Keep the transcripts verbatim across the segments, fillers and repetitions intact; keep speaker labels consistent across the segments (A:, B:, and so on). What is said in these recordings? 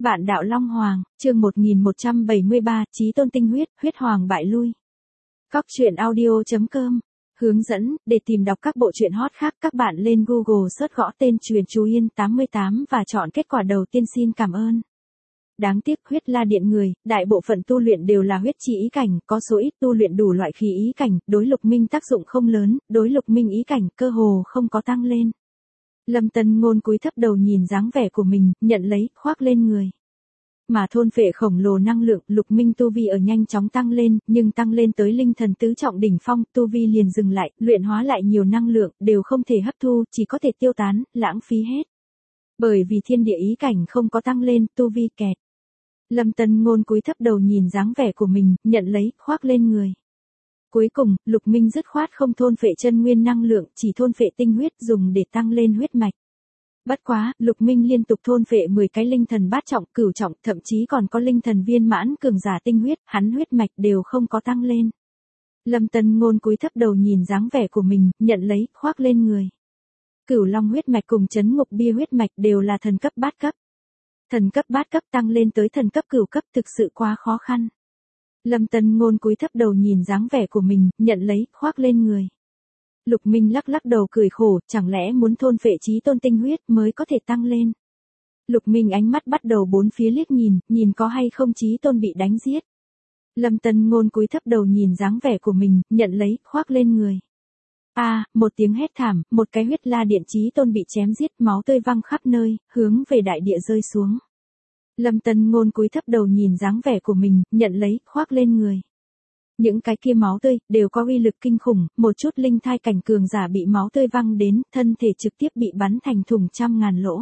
A: Vạn đạo Long Hoàng, chương một nghìn một trăm bảy mươi ba, Chí Tôn tinh huyết, huyết hoàng bại lui. Cóc truyện audio chấm com. Hướng dẫn, để tìm đọc các bộ truyện hot khác các bạn lên Google search gõ tên Truyền Chú Yên tám mươi tám và chọn kết quả đầu tiên. Xin cảm ơn. Đáng tiếc huyết la điện người, đại bộ phận tu luyện đều là huyết chi ý cảnh, có số ít tu luyện đủ loại khí ý cảnh, đối Lục Minh tác dụng không lớn, đối Lục Minh ý cảnh cơ hồ không có tăng lên. Lâm Tân Ngôn cúi thấp đầu nhìn dáng vẻ của mình, nhận lấy, khoác lên người. Mà thôn phệ khổng lồ năng lượng, Lục Minh tu vi ở nhanh chóng tăng lên, nhưng tăng lên tới linh thần tứ trọng đỉnh phong, tu vi liền dừng lại, luyện hóa lại nhiều năng lượng, đều không thể hấp thu, chỉ có thể tiêu tán, lãng phí hết. Bởi vì thiên địa ý cảnh không có tăng lên, tu vi kẹt. Lâm Tân Ngôn cúi thấp đầu nhìn dáng vẻ của mình, nhận lấy, khoác lên người. Cuối cùng, Lục Minh dứt khoát không thôn phệ chân nguyên năng lượng, chỉ thôn phệ tinh huyết dùng để tăng lên huyết mạch. Bất quá, Lục Minh liên tục thôn phệ mười cái linh thần bát trọng, cửu trọng, thậm chí còn có linh thần viên mãn cường giả tinh huyết, hắn huyết mạch đều không có tăng lên. Lâm Tân Ngôn cúi thấp đầu nhìn dáng vẻ của mình, nhận lấy, khoác lên người. Cửu Long huyết mạch cùng Chấn Ngục Bia huyết mạch đều là thần cấp bát cấp. Thần cấp bát cấp tăng lên tới thần cấp cửu cấp thực sự quá khó khăn. Lâm Tân Ngôn cúi thấp đầu nhìn dáng vẻ của mình, nhận lấy, khoác lên người. Lục Minh lắc lắc đầu cười khổ, chẳng lẽ muốn thôn phệ Chí Tôn tinh huyết mới có thể tăng lên. Lục Minh ánh mắt bắt đầu bốn phía liếc nhìn, nhìn có hay không Chí Tôn bị đánh giết. Lâm Tân Ngôn cúi thấp đầu nhìn dáng vẻ của mình, nhận lấy, khoác lên người. A, à, một tiếng hét thảm, một cái huyết la điện Chí Tôn bị chém giết, máu tươi văng khắp nơi, hướng về đại địa rơi xuống. Lâm Tân Ngôn cúi thấp đầu nhìn dáng vẻ của mình, nhận lấy, khoác lên người. Những cái kia máu tươi, đều có uy lực kinh khủng, một chút linh thai cảnh cường giả bị máu tươi văng đến, thân thể trực tiếp bị bắn thành thùng trăm ngàn lỗ.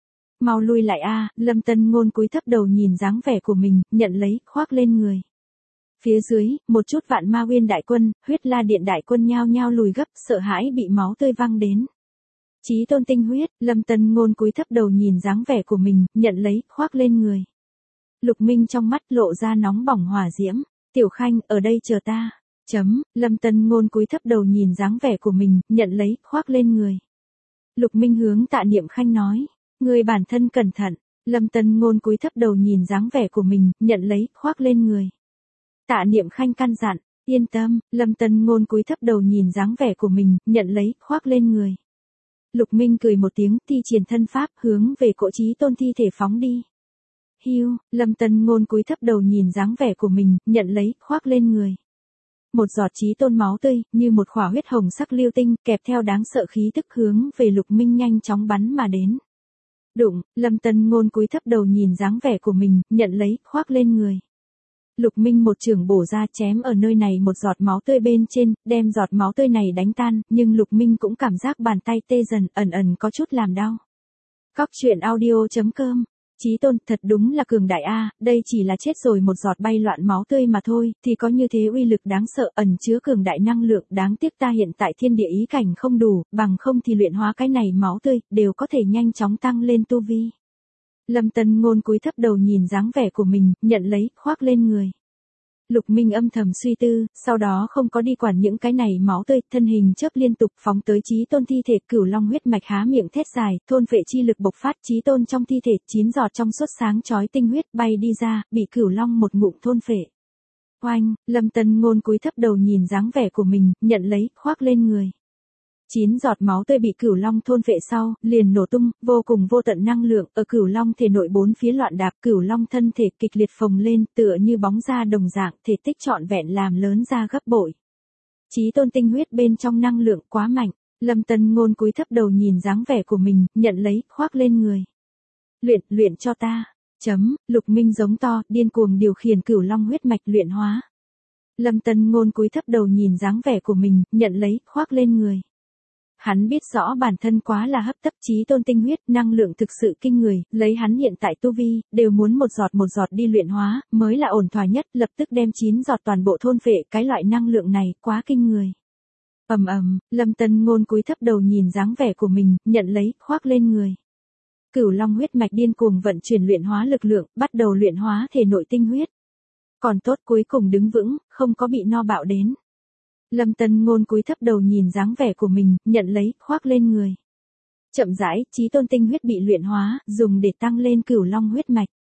A: Mau lui lại a, à, Lâm Tân Ngôn cúi thấp đầu nhìn dáng vẻ của mình, nhận lấy, khoác lên người. Phía dưới, một chút vạn ma nguyên đại quân, huyết la điện đại quân nhao nhao lùi gấp, sợ hãi bị máu tươi văng đến. Chí Tôn tinh huyết, Lâm Tân Ngôn cúi thấp đầu nhìn dáng vẻ của mình, nhận lấy, khoác lên người. Lục Minh trong mắt lộ ra nóng bỏng hỏa diễm. Tiểu Khanh, ở đây chờ ta. Chấm, Lâm Tân Ngôn cúi thấp đầu nhìn dáng vẻ của mình, nhận lấy, khoác lên người. Lục Minh hướng Tạ Niệm Khanh nói, người bản thân cẩn thận. Lâm Tân Ngôn cúi thấp đầu nhìn dáng vẻ của mình, nhận lấy, khoác lên người. Tạ Niệm Khanh căn dặn, yên tâm. Lâm Tân Ngôn cúi thấp đầu nhìn dáng vẻ của mình, nhận lấy, khoác lên người. Lục Minh cười một tiếng, thi triển thân pháp, hướng về cỗ Chí Tôn thi thể phóng đi. Hiu, Lâm Tân Ngôn cúi thấp đầu nhìn dáng vẻ của mình, nhận lấy, khoác lên người. Một giọt Chí Tôn máu tươi, như một khỏa huyết hồng sắc lưu tinh, kẹp theo đáng sợ khí tức hướng về Lục Minh nhanh chóng bắn mà đến. Đụng, Lâm Tân Ngôn cúi thấp đầu nhìn dáng vẻ của mình, nhận lấy, khoác lên người. Lục Minh một chưởng bổ ra chém ở nơi này một giọt máu tươi bên trên, đem giọt máu tươi này đánh tan, nhưng Lục Minh cũng cảm giác bàn tay tê dần, ẩn ẩn có chút làm đau. Cóc truyện audio chấm com. Chí Tôn, thật đúng là cường đại a, đây chỉ là chết rồi một giọt bay loạn máu tươi mà thôi, thì có như thế uy lực đáng sợ, ẩn chứa cường đại năng lượng, đáng tiếc ta hiện tại thiên địa ý cảnh không đủ, bằng không thì luyện hóa cái này máu tươi, đều có thể nhanh chóng tăng lên tu vi. Lâm Tân Ngôn cúi thấp đầu nhìn dáng vẻ của mình, nhận lấy, khoác lên người. Lục Minh âm thầm suy tư, sau đó không có đi quản những cái này máu tươi, thân hình chớp liên tục phóng tới Chí Tôn thi thể, Cửu Long huyết mạch há miệng thét dài, thôn phệ chi lực bộc phát, Chí Tôn trong thi thể, chín giọt trong suốt sáng chói tinh huyết bay đi ra, bị Cửu Long một ngụm thôn phệ. Oanh, Lâm Tân Ngôn cúi thấp đầu nhìn dáng vẻ của mình, nhận lấy, khoác lên người. Chín giọt máu tươi bị Cửu Long thôn phệ sau, liền nổ tung, vô cùng vô tận năng lượng, ở Cửu Long thể nội bốn phía loạn đạp, Cửu Long thân thể kịch liệt phồng lên, tựa như bóng da đồng dạng, thể tích trọn vẹn làm lớn ra gấp bội. Chí Tôn tinh huyết bên trong năng lượng quá mạnh, Lâm Tân Ngôn cúi thấp đầu nhìn dáng vẻ của mình, nhận lấy, khoác lên người. Luyện, luyện cho ta. Chấm, Lục Minh giống to, điên cuồng điều khiển Cửu Long huyết mạch luyện hóa. Lâm Tân Ngôn cúi thấp đầu nhìn dáng vẻ của mình, nhận lấy, khoác lên người. Hắn biết rõ bản thân quá là hấp tấp, Chí Tôn tinh huyết, năng lượng thực sự kinh người, lấy hắn hiện tại tu vi, đều muốn một giọt một giọt đi luyện hóa, mới là ổn thỏa nhất, lập tức đem chín giọt toàn bộ thôn phệ, cái loại năng lượng này, quá kinh người. Ầm ầm, Lâm Tân Ngôn cúi thấp đầu nhìn dáng vẻ của mình, nhận lấy, khoác lên người. Cửu Long huyết mạch điên cuồng vận chuyển luyện hóa lực lượng, bắt đầu luyện hóa thể nội tinh huyết. Còn tốt cuối cùng đứng vững, không có bị no bạo đến. Lâm Tân Ngôn cúi thấp đầu nhìn dáng vẻ của mình, nhận lấy, khoác lên người. Chậm rãi, Chí Tôn tinh huyết bị luyện hóa, dùng để tăng lên Cửu Long huyết mạch.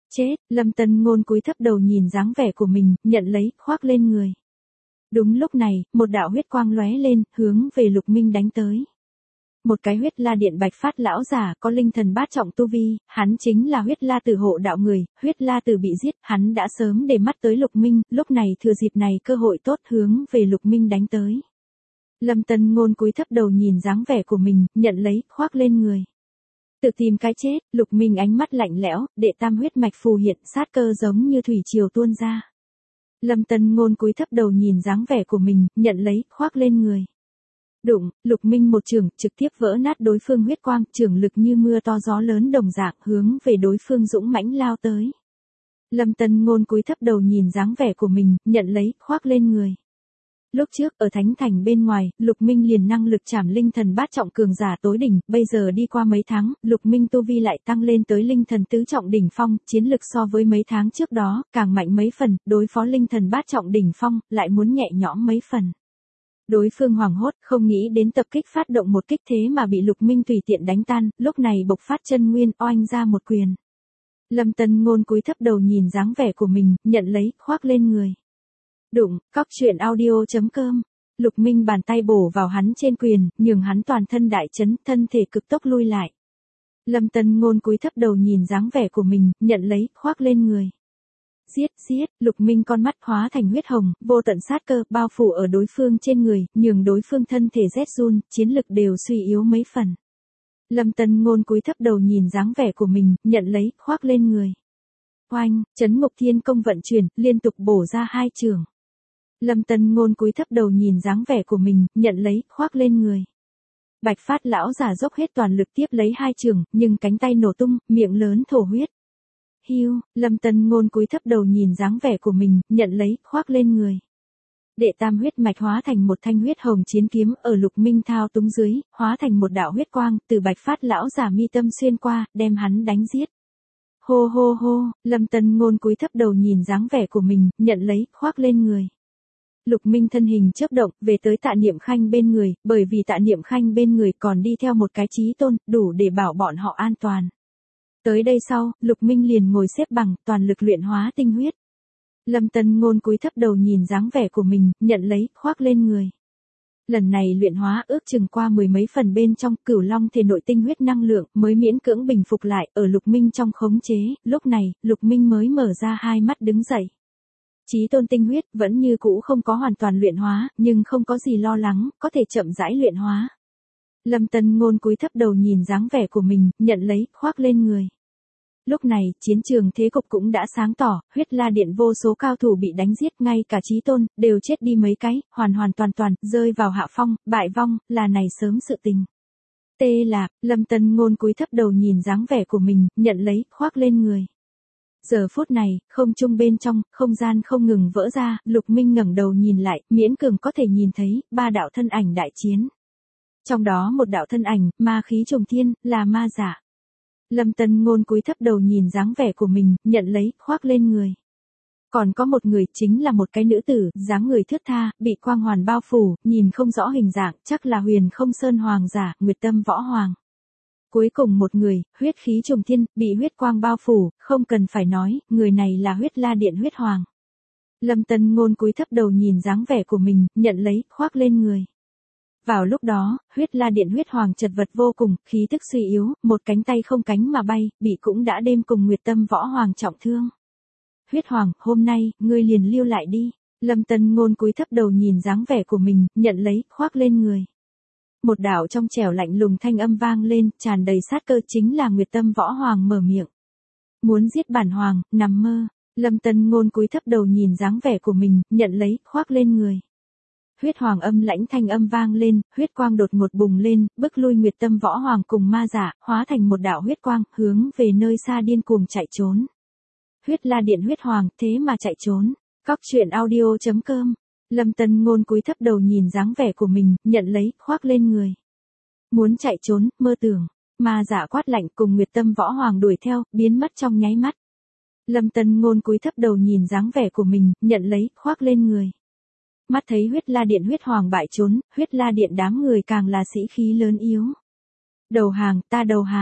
A: Chết, Lâm Tân Ngôn cúi thấp đầu nhìn dáng vẻ của mình, nhận lấy, khoác lên người. Đúng lúc này, một đạo huyết quang lóe lên, hướng về Lục Minh đánh tới. Một cái huyết la điện bạch phát lão giả có linh thần bát trọng tu vi, hắn chính là huyết la tử hộ đạo người, huyết la tử bị giết, hắn đã sớm để mắt tới Lục Minh, lúc này thừa dịp này cơ hội tốt hướng về Lục Minh đánh tới. Lâm Tân Ngôn cúi thấp đầu nhìn dáng vẻ của mình, nhận lấy, khoác lên người. Tự tìm cái chết, Lục Minh ánh mắt lạnh lẽo, đệ tam huyết mạch phù hiện, sát cơ giống như thủy triều tuôn ra. Lâm Tân Ngôn cúi thấp đầu nhìn dáng vẻ của mình, nhận lấy, khoác lên người. Đụng, Lục Minh một chưởng, trực tiếp vỡ nát đối phương huyết quang, chưởng lực như mưa to gió lớn đồng dạng hướng về đối phương dũng mãnh lao tới. Lâm Tân Ngôn cúi thấp đầu nhìn dáng vẻ của mình, nhận lấy, khoác lên người. Lúc trước, ở Thánh Thành bên ngoài, Lục Minh liền năng lực trảm linh thần bát trọng cường giả tối đỉnh, bây giờ đi qua mấy tháng, Lục Minh tu vi lại tăng lên tới linh thần tứ trọng đỉnh phong, chiến lực so với mấy tháng trước đó, càng mạnh mấy phần, đối phó linh thần bát trọng đỉnh phong, lại muốn nhẹ nhõm mấy phần. Đối phương hoảng hốt, không nghĩ đến tập kích phát động một kích thế mà bị Lục Minh tùy tiện đánh tan, lúc này bộc phát chân nguyên, oanh ra một quyền. Lâm Tân Ngôn cúi thấp đầu nhìn dáng vẻ của mình, nhận lấy, khoác lên người. Đụng, cóc truyện audio chấm com. Lục Minh bàn tay bổ vào hắn trên quyền, nhường hắn toàn thân đại chấn, thân thể cực tốc lui lại. Lâm Tân Ngôn cúi thấp đầu nhìn dáng vẻ của mình, nhận lấy, khoác lên người. Giết, giết, Lục Minh con mắt hóa thành huyết hồng, vô tận sát cơ, bao phủ ở đối phương trên người, nhường đối phương thân thể rét run, chiến lực đều suy yếu mấy phần. Lâm Tân Ngôn cúi thấp đầu nhìn dáng vẻ của mình, nhận lấy, khoác lên người. Oanh, Chấn Ngục Thiên Công vận chuyển, liên tục bổ ra hai chưởng. Lâm Tân Ngôn cúi thấp đầu nhìn dáng vẻ của mình, nhận lấy, khoác lên người. Bạch phát lão giả dốc hết toàn lực tiếp lấy hai chưởng, nhưng cánh tay nổ tung, miệng lớn thổ huyết. Hiu, Lâm Tân Ngôn cúi thấp đầu nhìn dáng vẻ của mình, nhận lấy, khoác lên người. Đệ tam huyết mạch hóa thành một thanh huyết hồng chiến kiếm ở Lục Minh thao túng dưới, hóa thành một đạo huyết quang, từ bạch phát lão giả mi tâm xuyên qua, đem hắn đánh giết. Hô hô hô, Lâm Tân Ngôn cúi thấp đầu nhìn dáng vẻ của mình, nhận lấy, khoác lên người. Lục Minh thân hình chớp động, về tới Tạ Niệm Khanh bên người, bởi vì Tạ Niệm Khanh bên người còn đi theo một cái chí tôn, đủ để bảo bọn họ an toàn. Tới đây sau, Lục Minh liền ngồi xếp bằng, toàn lực luyện hóa tinh huyết. Lâm Tân Ngôn cúi thấp đầu nhìn dáng vẻ của mình, nhận lấy, khoác lên người. Lần này luyện hóa ước chừng qua mười mấy phần bên trong, Cửu Long thể nội tinh huyết năng lượng mới miễn cưỡng bình phục lại, ở Lục Minh trong khống chế, lúc này, Lục Minh mới mở ra hai mắt đứng dậy. Chí tôn tinh huyết vẫn như cũ không có hoàn toàn luyện hóa, nhưng không có gì lo lắng, có thể chậm rãi luyện hóa. Lâm Tân Ngôn cúi thấp đầu nhìn dáng vẻ của mình, nhận lấy, khoác lên người. Lúc này, chiến trường thế cục cũng đã sáng tỏ, huyết la điện vô số cao thủ bị đánh giết, ngay cả chí tôn, đều chết đi mấy cái, hoàn hoàn toàn toàn, rơi vào hạ phong, bại vong, là này sớm sự tình. Tê là, Lâm Tân Ngôn cúi thấp đầu nhìn dáng vẻ của mình, nhận lấy, khoác lên người. Giờ phút này, không trung bên trong, không gian không ngừng vỡ ra, Lục Minh ngẩng đầu nhìn lại, miễn cường có thể nhìn thấy, ba đạo thân ảnh đại chiến. Trong đó một đạo thân ảnh, ma khí trùng thiên, là ma giả. Lâm Tân Ngôn cúi thấp đầu nhìn dáng vẻ của mình, nhận lấy, khoác lên người. Còn có một người, chính là một cái nữ tử, dáng người thướt tha, bị quang hoàn bao phủ, nhìn không rõ hình dạng, chắc là Huyền Không Sơn Hoàng giả, Nguyệt Tâm Võ Hoàng. Cuối cùng một người, huyết khí trùng thiên, bị huyết quang bao phủ, không cần phải nói, người này là huyết la điện huyết hoàng. Lâm Tân Ngôn cúi thấp đầu nhìn dáng vẻ của mình, nhận lấy, khoác lên người. Vào lúc đó, huyết la điện huyết hoàng chật vật vô cùng, khí tức suy yếu, một cánh tay không cánh mà bay, bị cũng đã đêm cùng Nguyệt Tâm Võ Hoàng trọng thương. Huyết hoàng, hôm nay, ngươi liền lưu lại đi. Lâm Tân Ngôn cúi thấp đầu nhìn dáng vẻ của mình, nhận lấy, khoác lên người. Một đạo trong trẻo lạnh lùng thanh âm vang lên, tràn đầy sát cơ, chính là Nguyệt Tâm Võ Hoàng mở miệng. Muốn giết bản hoàng, nằm mơ. Lâm Tân Ngôn cúi thấp đầu nhìn dáng vẻ của mình, nhận lấy, khoác lên người. Huyết hoàng âm lãnh thanh âm vang lên, huyết quang đột ngột bùng lên, bức lui Nguyệt Tâm Võ Hoàng cùng ma giả, hóa thành một đạo huyết quang, hướng về nơi xa điên cuồng chạy trốn. Huyết la điện huyết hoàng, thế mà chạy trốn. Cóc truyện audio chấm com. Lâm Tân Ngôn cúi thấp đầu nhìn dáng vẻ của mình, nhận lấy, khoác lên người. Muốn chạy trốn, mơ tưởng. Ma giả quát lạnh cùng Nguyệt Tâm Võ Hoàng đuổi theo, biến mất trong nháy mắt. Lâm Tân Ngôn cúi thấp đầu nhìn dáng vẻ của mình, nhận lấy, khoác lên người. Mắt thấy huyết la điện huyết hoàng bại trốn, huyết la điện đám người càng là sĩ khí lớn yếu. Đầu hàng, ta đầu hàng.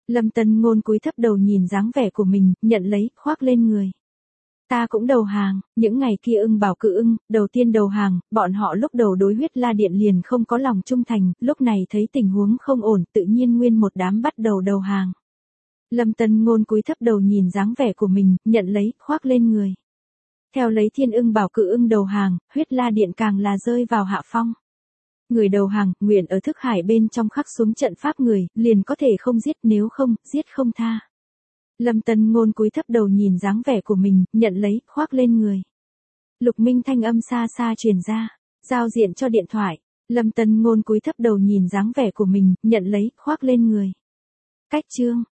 A: Lâm Tân Ngôn cúi thấp đầu nhìn dáng vẻ của mình, nhận lấy, khoác lên người. Ta cũng đầu hàng, những ngày kia Ưng Bảo Cự Ưng, đầu tiên đầu hàng, bọn họ lúc đầu đối Huyết La Điện liền không có lòng trung thành, lúc này thấy tình huống không ổn, tự nhiên nguyên một đám bắt đầu đầu hàng. Lâm Tân Ngôn cúi thấp đầu nhìn dáng vẻ của mình, nhận lấy, khoác lên người. Theo lấy Thiên Ưng Bảo Cự Ưng đầu hàng, Huyết La Điện càng là rơi vào hạ phong. Người đầu hàng, nguyện ở thức hải bên trong khắc xuống trận pháp người, liền có thể không giết, nếu không, giết không tha. Lâm Tân Ngôn cúi thấp đầu nhìn dáng vẻ của mình, nhận lấy, khoác lên người. Lục Minh thanh âm xa xa truyền ra, giao diện cho điện thoại. Lâm Tân Ngôn cúi thấp đầu nhìn dáng vẻ của mình, nhận lấy, khoác lên người. Cách chương